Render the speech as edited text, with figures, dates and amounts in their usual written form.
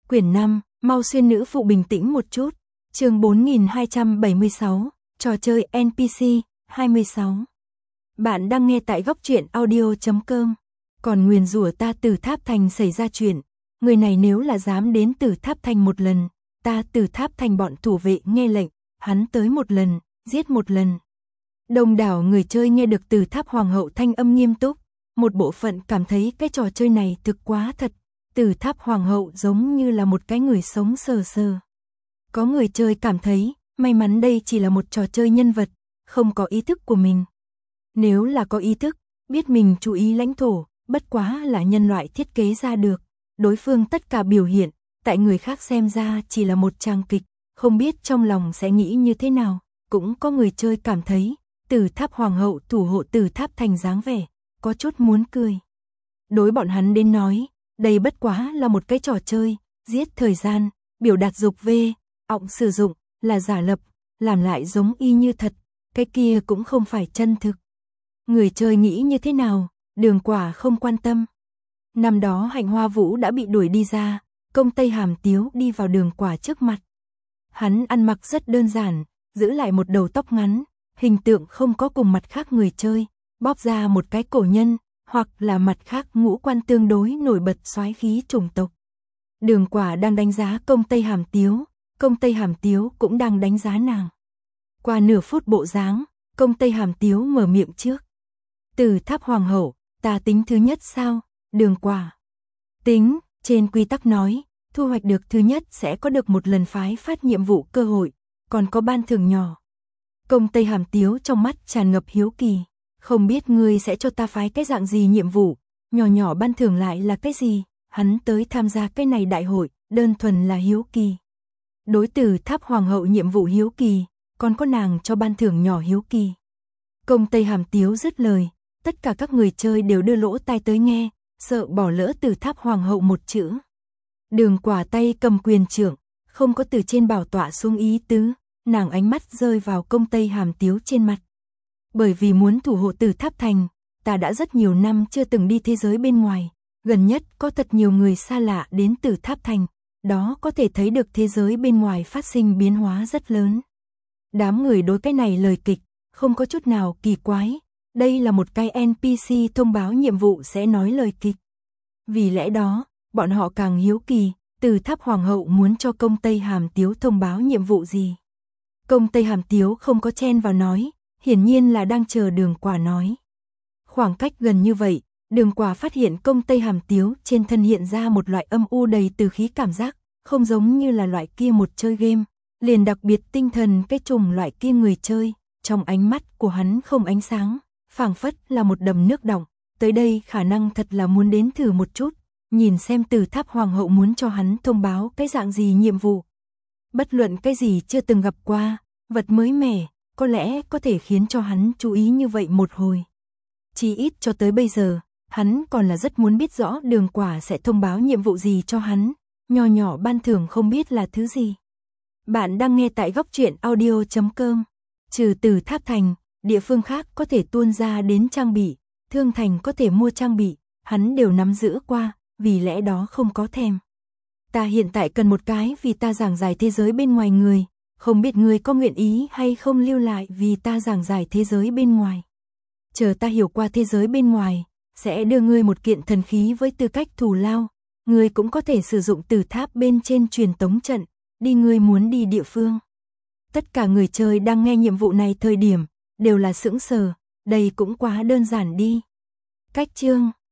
Quyển 5, mau xuyên nữ phụ bình tĩnh một chút. Chương 4276, trò chơi NPC 26. Bạn đang nghe tại góc truyện audio.com. Còn nguyền rủa ta Tử Tháp Thành xảy ra chuyện, người này nếu là dám đến Tử Tháp Thành một lần, ta Tử Tháp Thành bọn thủ vệ nghe lệnh, hắn tới một lần, giết một lần. Đông đảo người chơi nghe được Tử Tháp Hoàng hậu thanh âm nghiêm túc, một bộ phận cảm thấy cái trò chơi này thực quá thật. Tử Tháp Hoàng hậu giống như là một cái người sống sờ sờ. Có người chơi cảm thấy, may mắn đây chỉ là một trò chơi nhân vật, không có ý thức của mình. Nếu là có ý thức, biết mình chú ý lãnh thổ, bất quá là nhân loại thiết kế ra được. Đối phương tất cả biểu hiện, tại người khác xem ra chỉ là một trang kịch, không biết trong lòng sẽ nghĩ như thế nào. Cũng có người chơi cảm thấy, Tử Tháp Hoàng hậu thủ hộ Tử Tháp Thành dáng vẻ, có chút muốn cười. Đối bọn hắn đến nói, đây bất quá là một cái trò chơi, giết thời gian, biểu đạt dục về, ọng sử dụng, là giả lập, làm lại giống y như thật, cái kia cũng không phải chân thực. Người chơi nghĩ như thế nào, Đường Quả không quan tâm. Năm đó Hạnh Hoa Vũ đã bị đuổi đi ra, Công Tây Hàm Tiếu đi vào Đường Quả trước mặt. Hắn ăn mặc rất đơn giản, giữ lại một đầu tóc ngắn, hình tượng không có cùng mặt khác người chơi, bóp ra một cái cổ nhân, hoặc là mặt khác ngũ quan tương đối nổi bật soái khí chủng tộc. Đường Quả đang đánh giá Công Tây Hàm Tiếu, Công Tây Hàm Tiếu cũng đang đánh giá nàng. Qua nửa phút bộ dáng, Công Tây Hàm Tiếu mở miệng trước. Tử Tháp Hoàng hậu, ta tính thứ nhất sao? Đường Quả. Tính, trên quy tắc nói, thu hoạch được thứ nhất sẽ có được một lần phái phát nhiệm vụ cơ hội, còn có ban thưởng nhỏ. Công Tây Hàm Tiếu trong mắt tràn ngập hiếu kỳ. Không biết ngươi sẽ cho ta phái cái dạng gì nhiệm vụ, nhỏ nhỏ ban thưởng lại là cái gì, hắn tới tham gia cái này đại hội, đơn thuần là hiếu kỳ. Đối Tử Tháp Hoàng hậu nhiệm vụ hiếu kỳ, còn có nàng cho ban thưởng nhỏ hiếu kỳ. Công Tây Hàm Tiếu dứt lời, tất cả các người chơi đều đưa lỗ tai tới nghe, sợ bỏ lỡ Tử Tháp Hoàng hậu một chữ. Đường Quả tay cầm quyền trưởng, không có từ trên bảo tọa xuống ý tứ, nàng ánh mắt rơi vào Công Tây Hàm Tiếu trên mặt. Bởi vì muốn thủ hộ Tử Tháp Thành, ta đã rất nhiều năm chưa từng đi thế giới bên ngoài, gần nhất có thật nhiều người xa lạ đến Tử Tháp Thành, đó có thể thấy được thế giới bên ngoài phát sinh biến hóa rất lớn. Đám người đối cái này lời kịch, không có chút nào kỳ quái, đây là một cái NPC thông báo nhiệm vụ sẽ nói lời kịch. Vì lẽ đó, bọn họ càng hiếu kỳ, Tử Tháp Hoàng hậu muốn cho Công Tây Hàm Tiếu thông báo nhiệm vụ gì. Công Tây Hàm Tiếu không có chen vào nói, hiển nhiên là đang chờ Đường Quả nói. Khoảng cách gần như vậy, Đường Quả phát hiện Công Tây Hàm Tiếu trên thân hiện ra một loại âm u đầy từ khí cảm giác, không giống như là loại kia một chơi game, liền đặc biệt tinh thần cái chủng loại kia người chơi, trong ánh mắt của hắn không ánh sáng, phảng phất là một đầm nước đọng, tới đây khả năng thật là muốn đến thử một chút, nhìn xem Tử Tháp Hoàng hậu muốn cho hắn thông báo cái dạng gì nhiệm vụ. Bất luận cái gì chưa từng gặp qua, vật mới mẻ, có lẽ có thể khiến cho hắn chú ý như vậy một hồi. Chỉ ít cho tới bây giờ, hắn còn là rất muốn biết rõ Đường Quả sẽ thông báo nhiệm vụ gì cho hắn, nho nhỏ ban thưởng không biết là thứ gì. Bạn đang nghe tại góc truyện audio.com. Trừ Tử Tháp Thành, địa phương khác có thể tuôn ra đến trang bị, Thương Thành có thể mua trang bị, hắn đều nắm giữ qua, vì lẽ đó không có thèm. Ta hiện tại cần một cái vì ta giảng giải thế giới bên ngoài người, không biết ngươi có nguyện ý hay không lưu lại vì ta giảng giải thế giới bên ngoài. Chờ ta hiểu qua thế giới bên ngoài, sẽ đưa ngươi một kiện thần khí với tư cách thù lao, ngươi cũng có thể sử dụng Tử Tháp bên trên truyền tống trận, đi ngươi muốn đi địa phương. Tất cả người chơi đang nghe nhiệm vụ này thời điểm, đều là sững sờ, đây cũng quá đơn giản đi. Cách chương